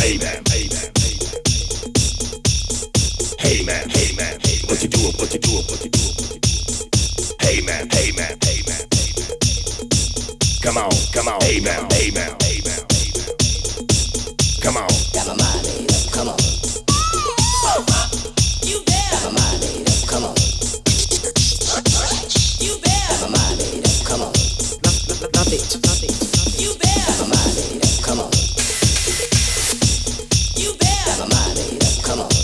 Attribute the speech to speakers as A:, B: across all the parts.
A: hey man, hey man, hey man, hey man, what you doing, what you doing, what you doing, what you doing? Hey man, hey man, hey man, hey man. Come on, hey man, hey man, hey man, hey man. Come on.
B: Got my mind made up, come on. You bet. Got my mind made up, come on. You bet. Got my mind made up, come on. Love it. You bet. Got my mind made up, come on. You bet. Got my mind made up, come on.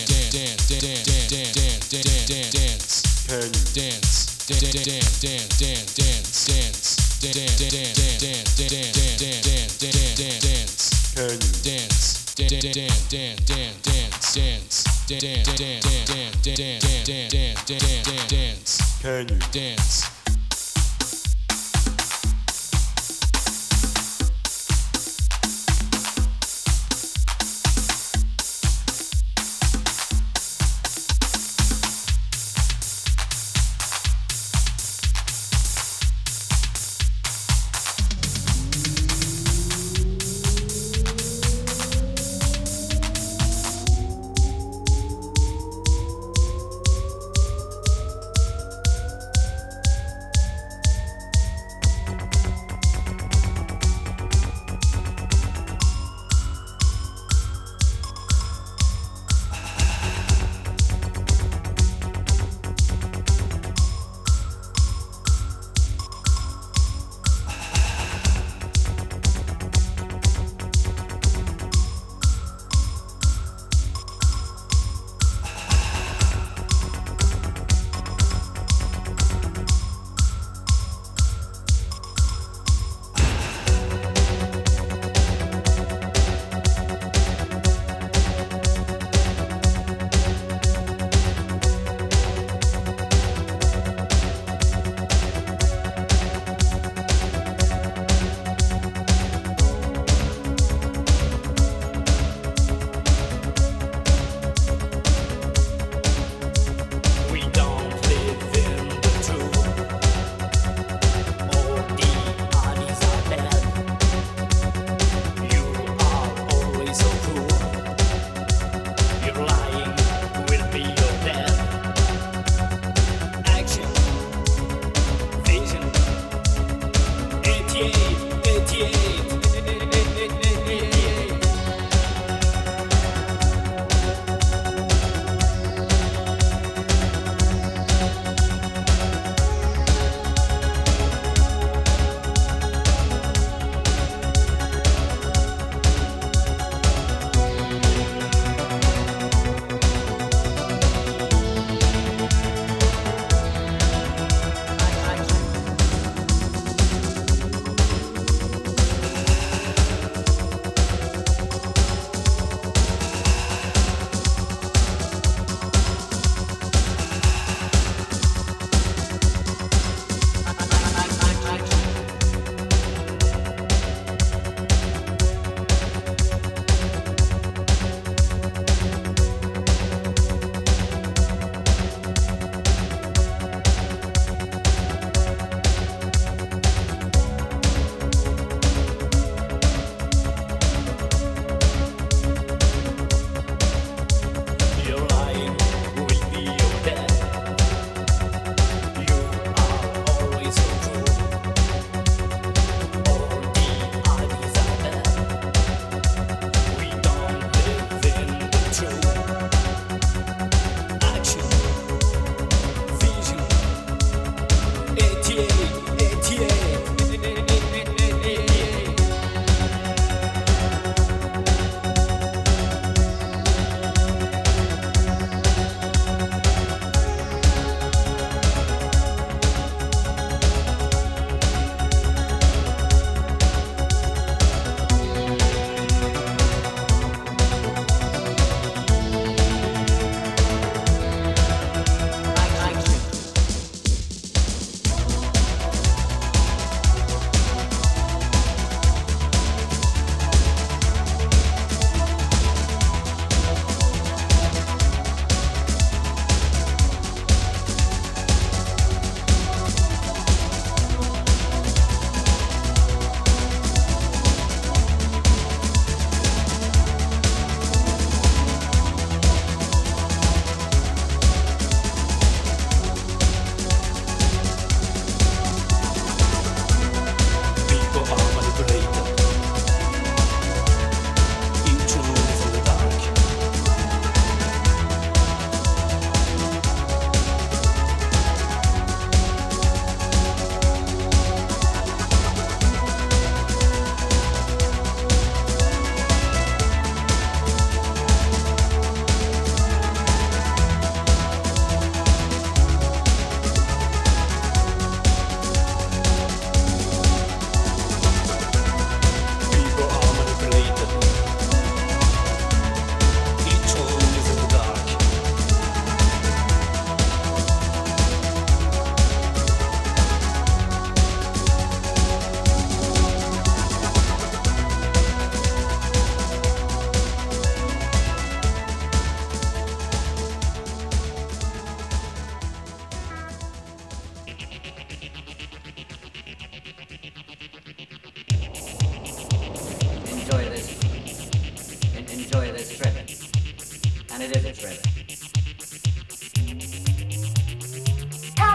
C: Can you dance?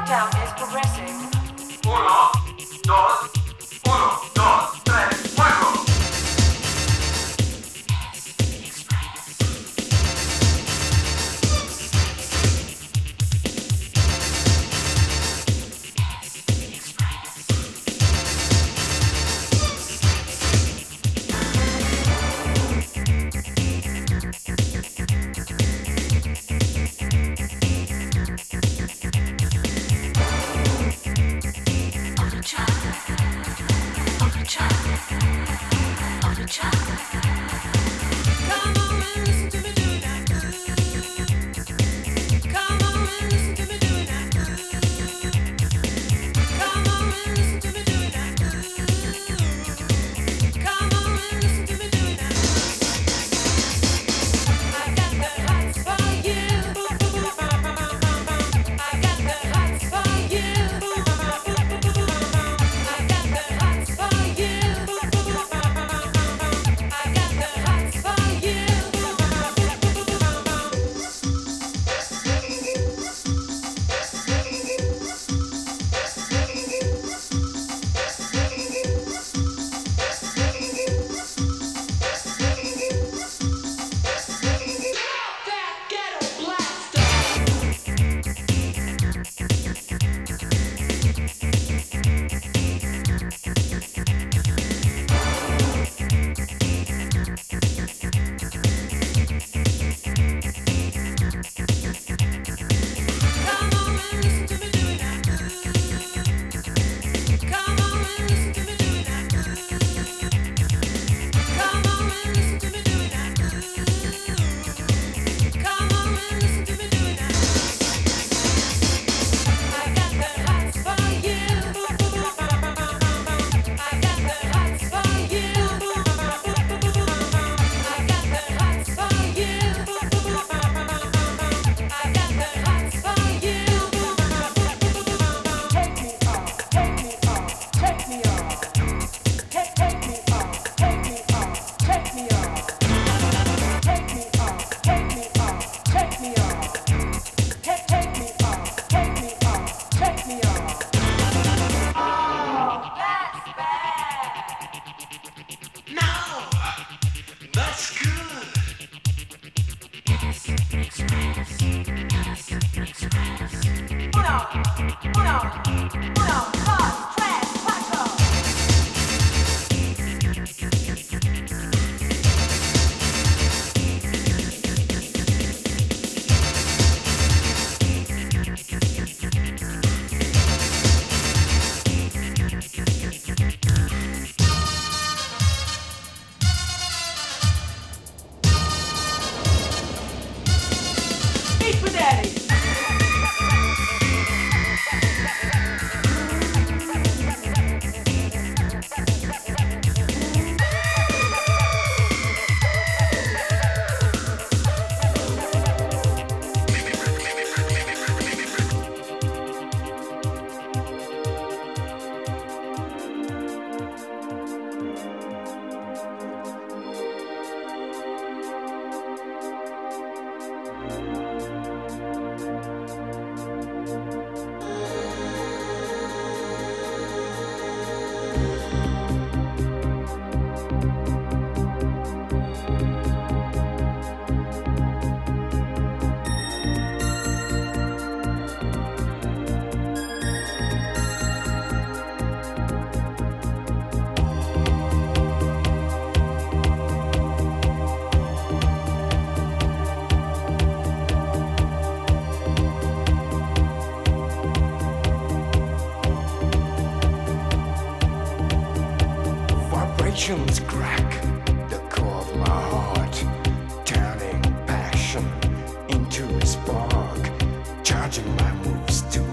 C: Vibrations crack the core of my heart, turning passion into a spark, charging my moves to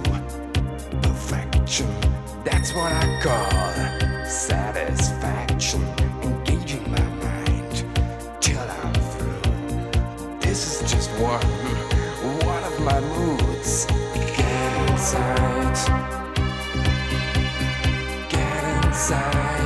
C: perfection. That's what I call satisfaction, engaging my mind till I'm through. This is just one of my moods. Get inside, get inside.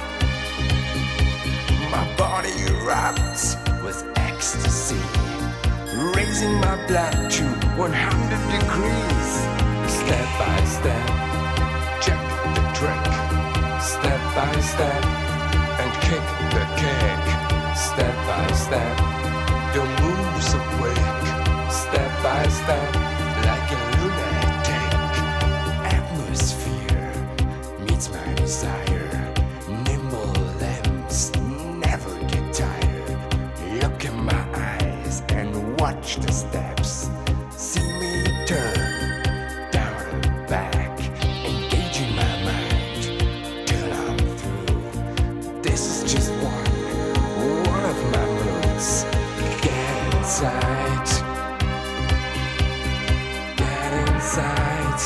C: My body erupts with ecstasy, raising my blood to 100 degrees. step by step. Check the trick, step by step, and kick the kick, step by step. The moves are quick, step by step, like a lunatic. Atmosphere meets my desire. Nimble limbs never get tired. Look in my eyes and watch the steps. See me turn down and back, engaging my mind till I'm through. This is just one of my moods. Get inside, get inside.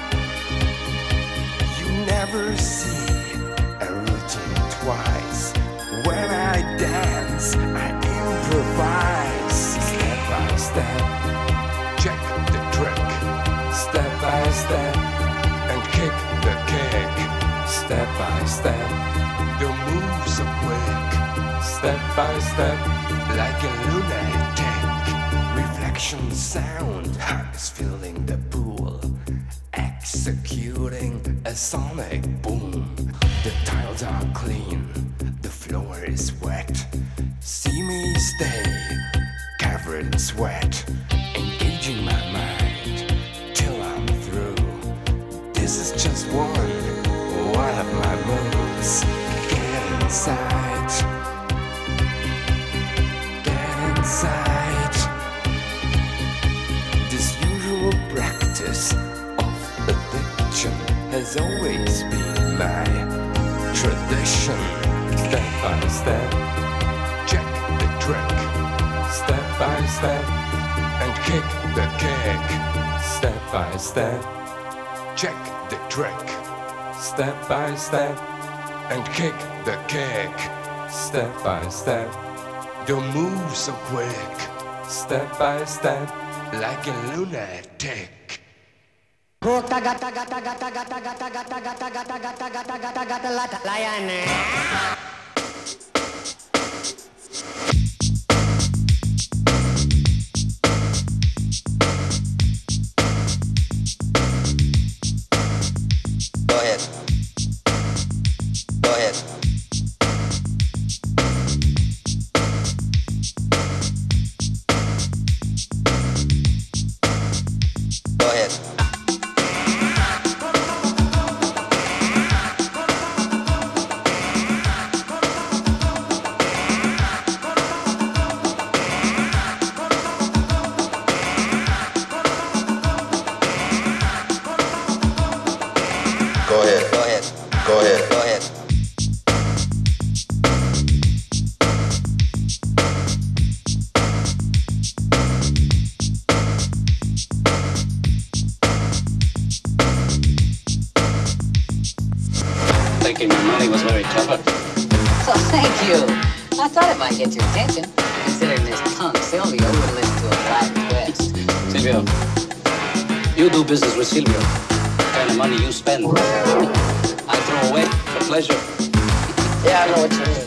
C: You never see a routine twice. When I dance, I improvise. Step by step, check the trick. Step by step, and kick the kick. Step by step, the moves are quick. Step by step, like a lunatic. Reflection sound is filling the pool, executing a sonic boom. The tiles are clean, the floor is wet. See me stay covered in sweat, engaging my mind till I'm through. This is just one of my moves. Get inside, get inside. This usual practice of addiction has always been my tradition. Step by step, check the trick. Step by step, and kick the kick. Step by step, check the trick. Step by step, and kick the kick. Step by step, the moves are quick. Step by step, like a lunatic.
D: Go ahead. Go ahead. Go ahead. Go ahead. Go ahead. Go ahead. Go ahead.
E: Thinking my money was very clever.
F: Well, thank you. I thought it might get your attention, considering this punk Silvio would listen to a black request.
E: Silvio, you do business with Silvio. The kind of money you spend, I throw away for pleasure.
F: Yeah, I know what you mean.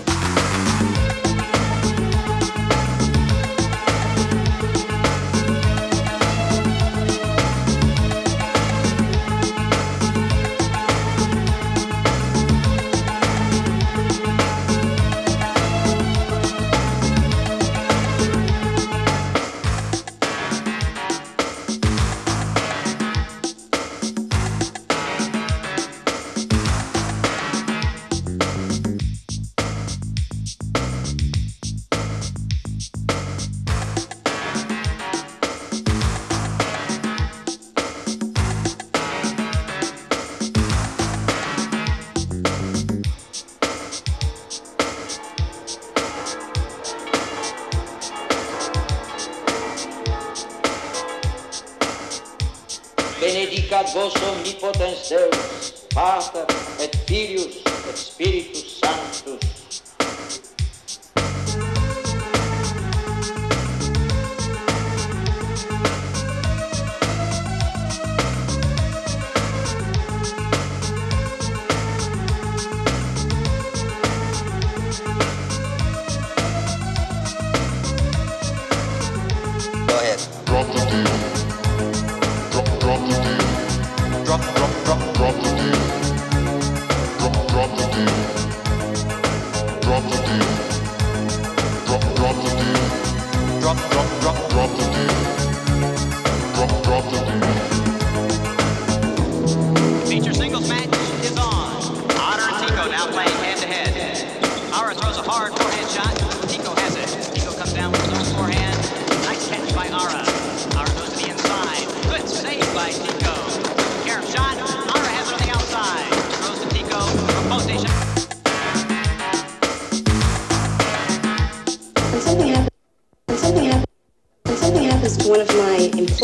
G: Benedicat vos omnipotens Deus, Pater et Filius et Spiritus Sanctus.
D: Go ahead.
H: Drop the deal. Drop the deal.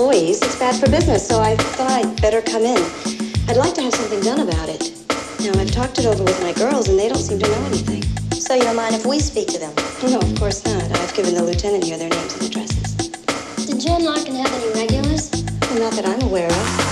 H: employees, it's bad for business, so I thought I'd better come in. I'd like to have something done about it. Now, I've talked it over with my girls, and they don't seem to know anything.
I: So you don't mind if we speak to them?
H: No, of course not. I've given the lieutenant here their names and addresses.
J: Did Jen Larkin have any regulars?
H: Well, not that I'm aware of.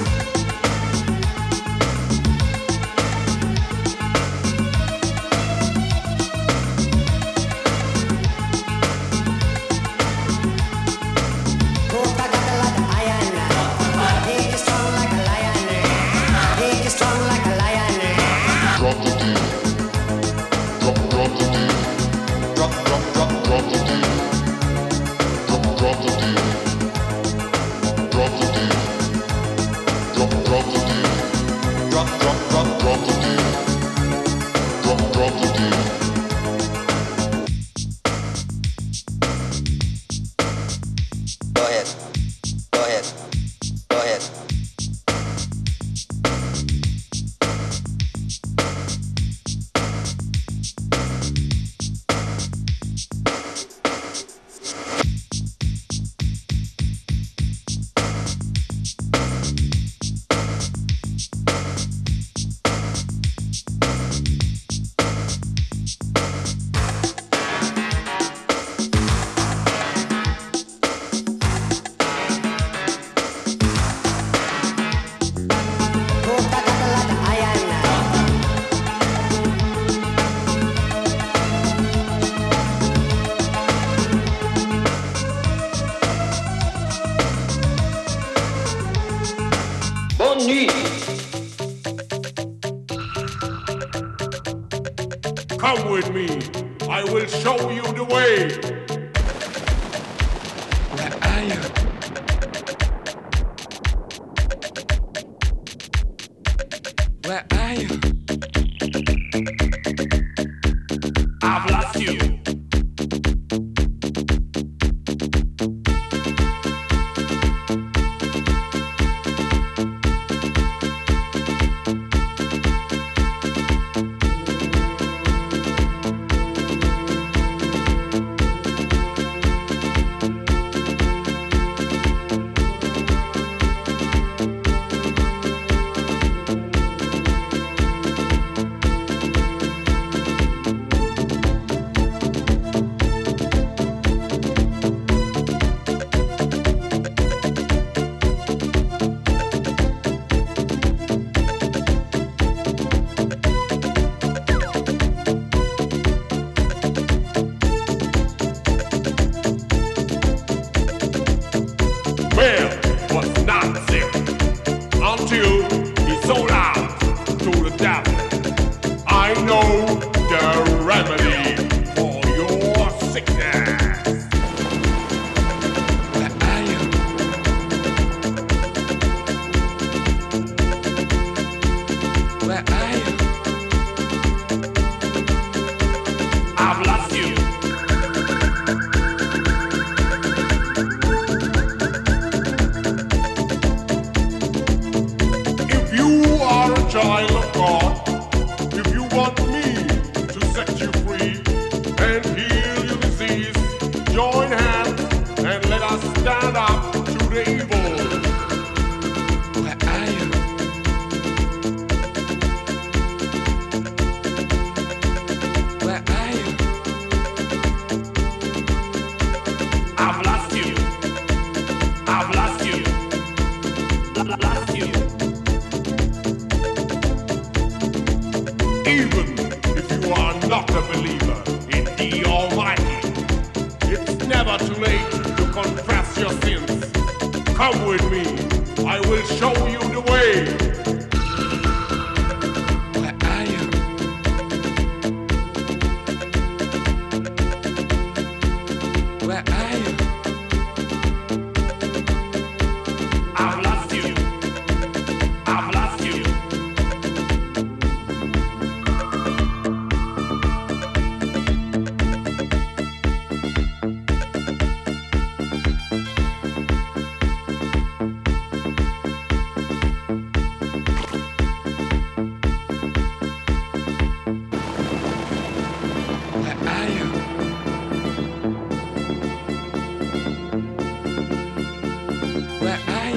A: Come with me, I will show you the way.
C: Where are you? Where are you?
A: I've lost you.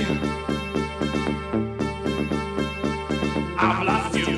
A: I've lost you.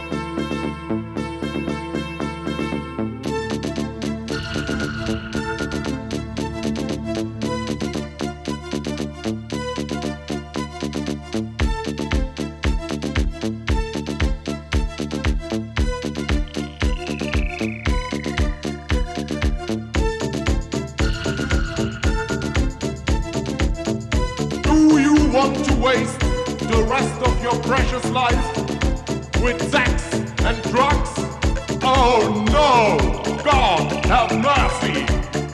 K: Want to waste the rest of your precious life with sex and drugs? Oh no! God have mercy!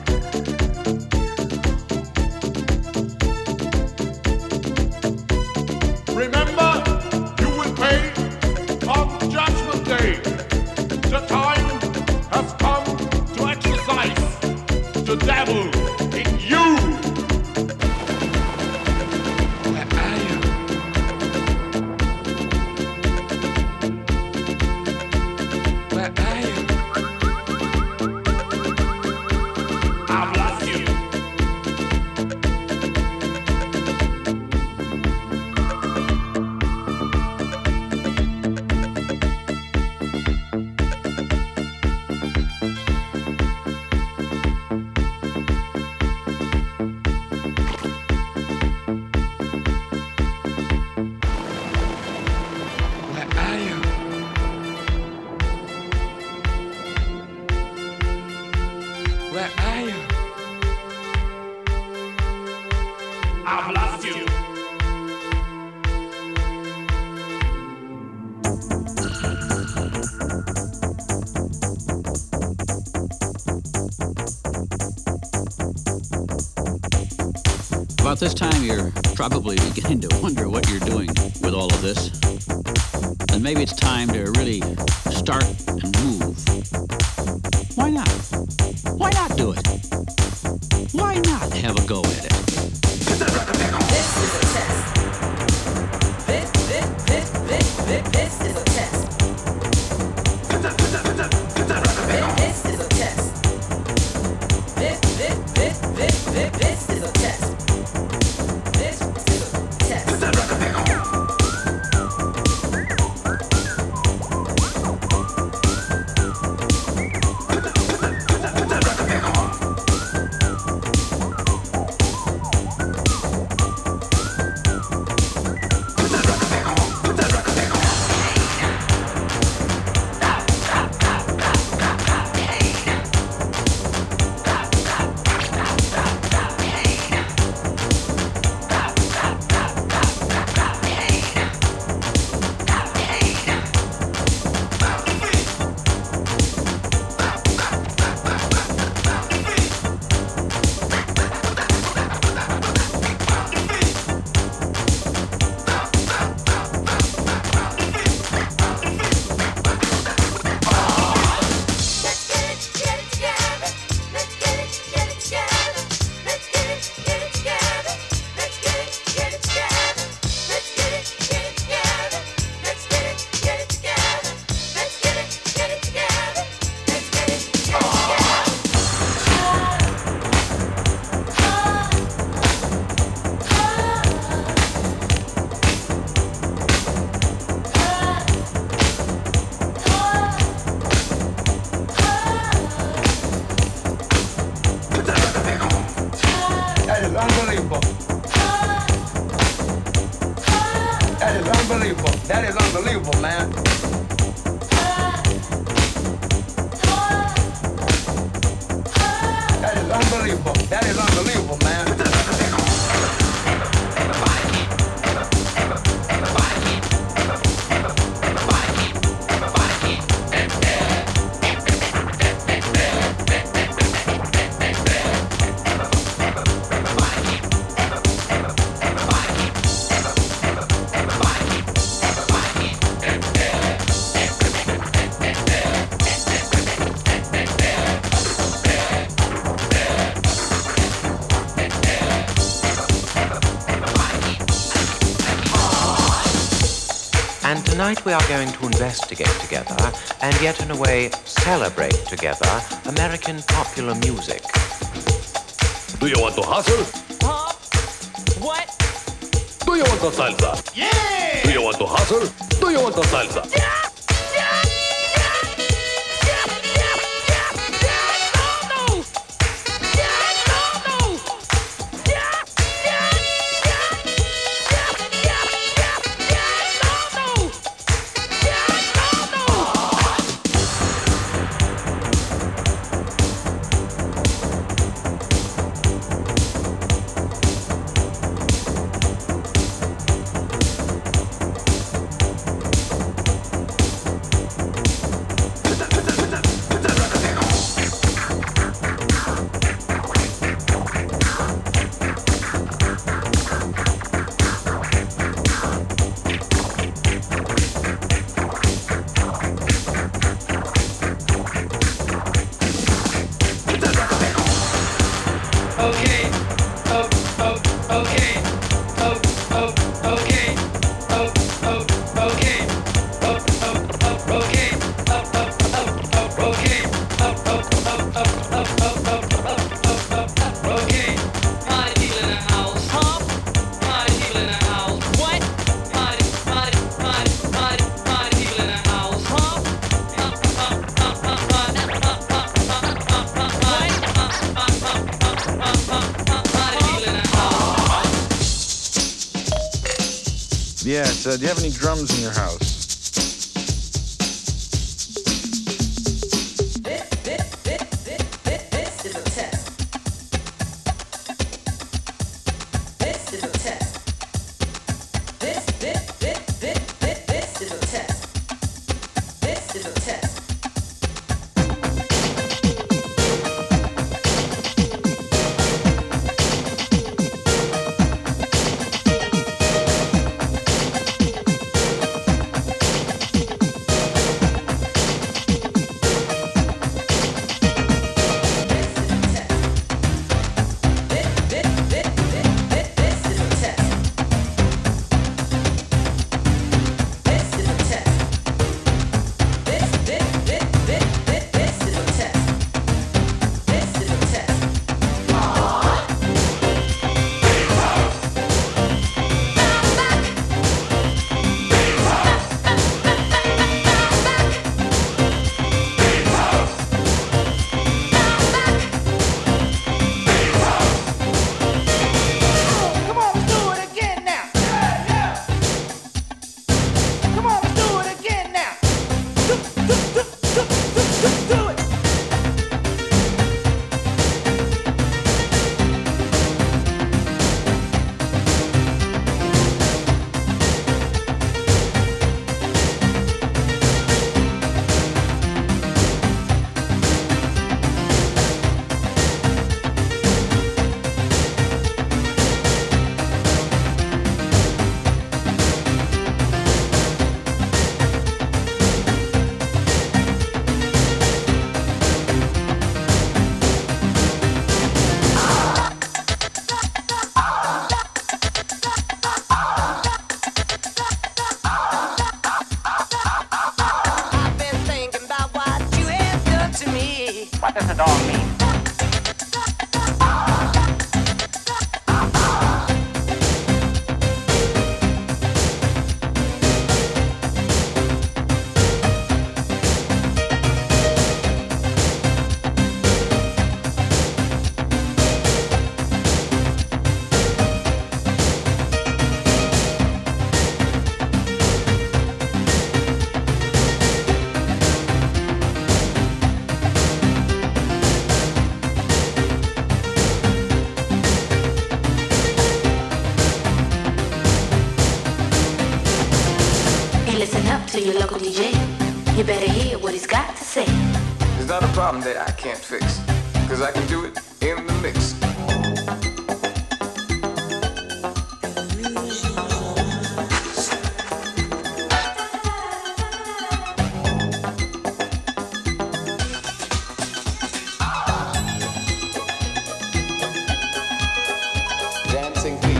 K: Remember, you will pay on Judgment Day. The time has come to exercise the devil in you.
A: I've lost you.
L: About this time, you're probably beginning to wonder what you're doing with all of this. And maybe it's time to really start and move. Why not? Why not do it? Why not have a go at it?
B: This is a test. This is a test. This is a test. This is a test.
M: That is unbelievable, man. That is unbelievable. That is unbelievable, man.
N: And tonight we are going to investigate together, and yet in a way celebrate together, American popular music.
A: Do you want to hustle?
O: Huh? What? you want the salsa? Yeah! Do you want to hustle? Do you want the salsa? Yeah!
P: Yes, do you have any drums in your house?
Q: What does it all mean?
R: To your local DJ, you better hear what he's got to say.
C: It's not a problem that I can't fix, cause I can do it in the mix. Dancing feet.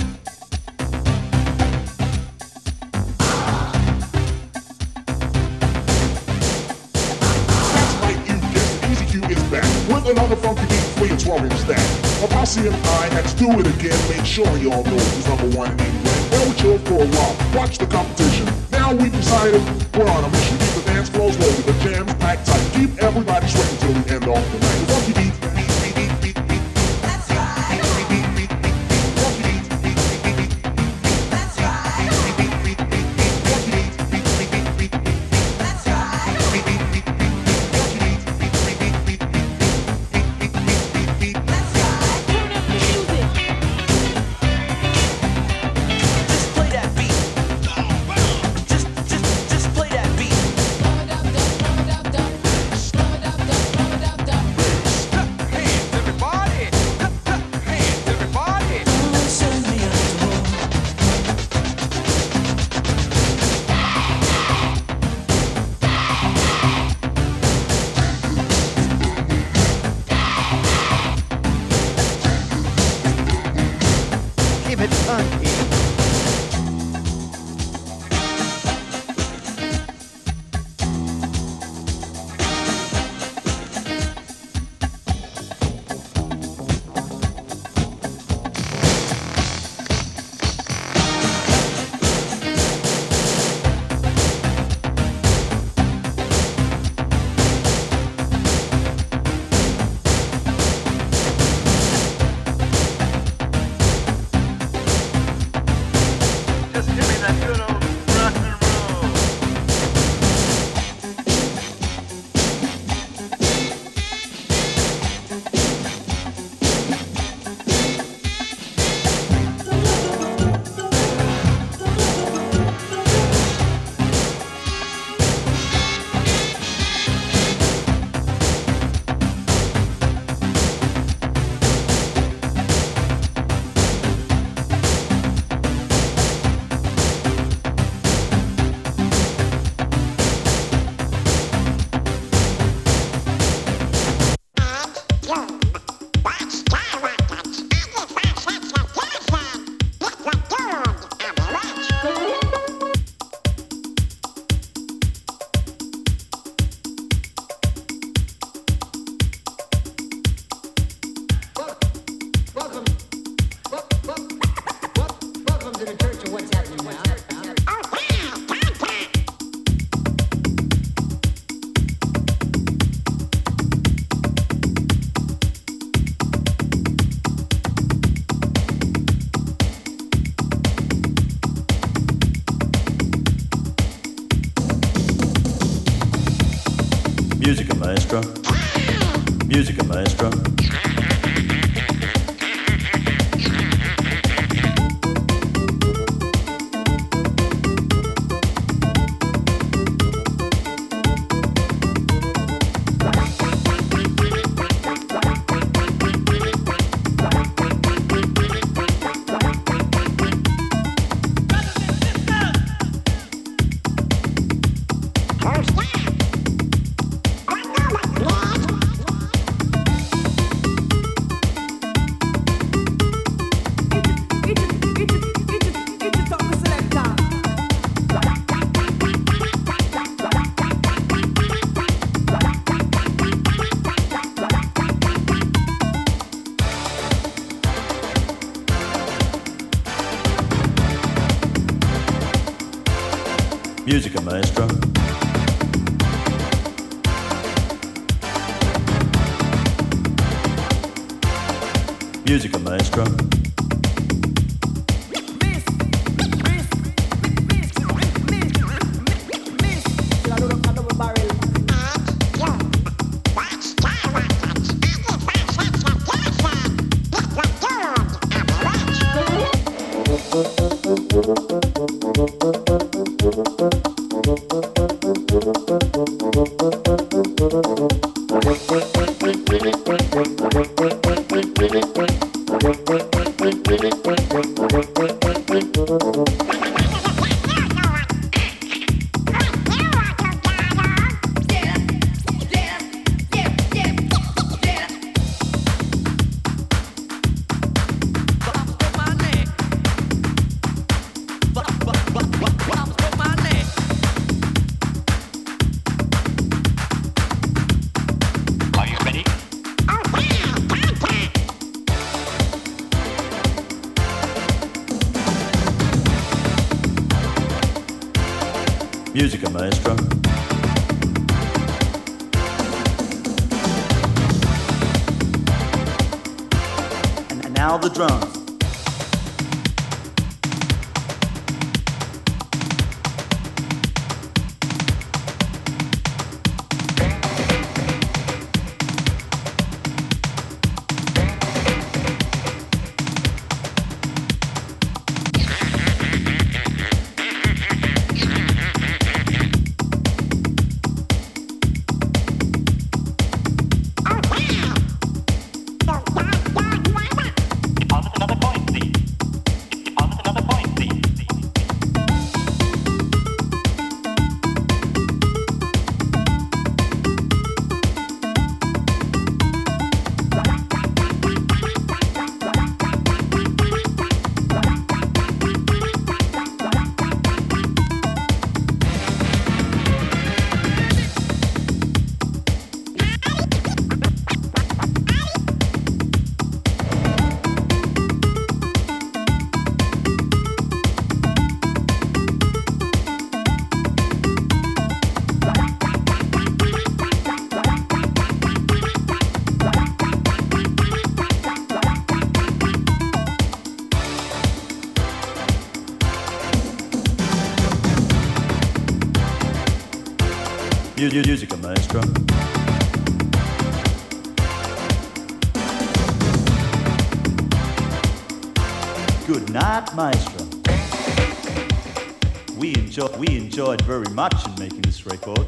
K: With another funky beat for your 12-inch stack. A posse and I had to do it again. Make sure you all know who's number one in England. chill for a while, watch the competition. Now we decided we're on a mission. Keep the dance floors loaded, the jams packed tight. Keep everybody sweating till we end off the night. The funky beat.
S: Musica maestra. Musica maestra. Musica maestra. Musica maestra. Musica Maestra. And now the drums. Musica Maestra. Good night, Maestro. We enjoyed very much in making this record.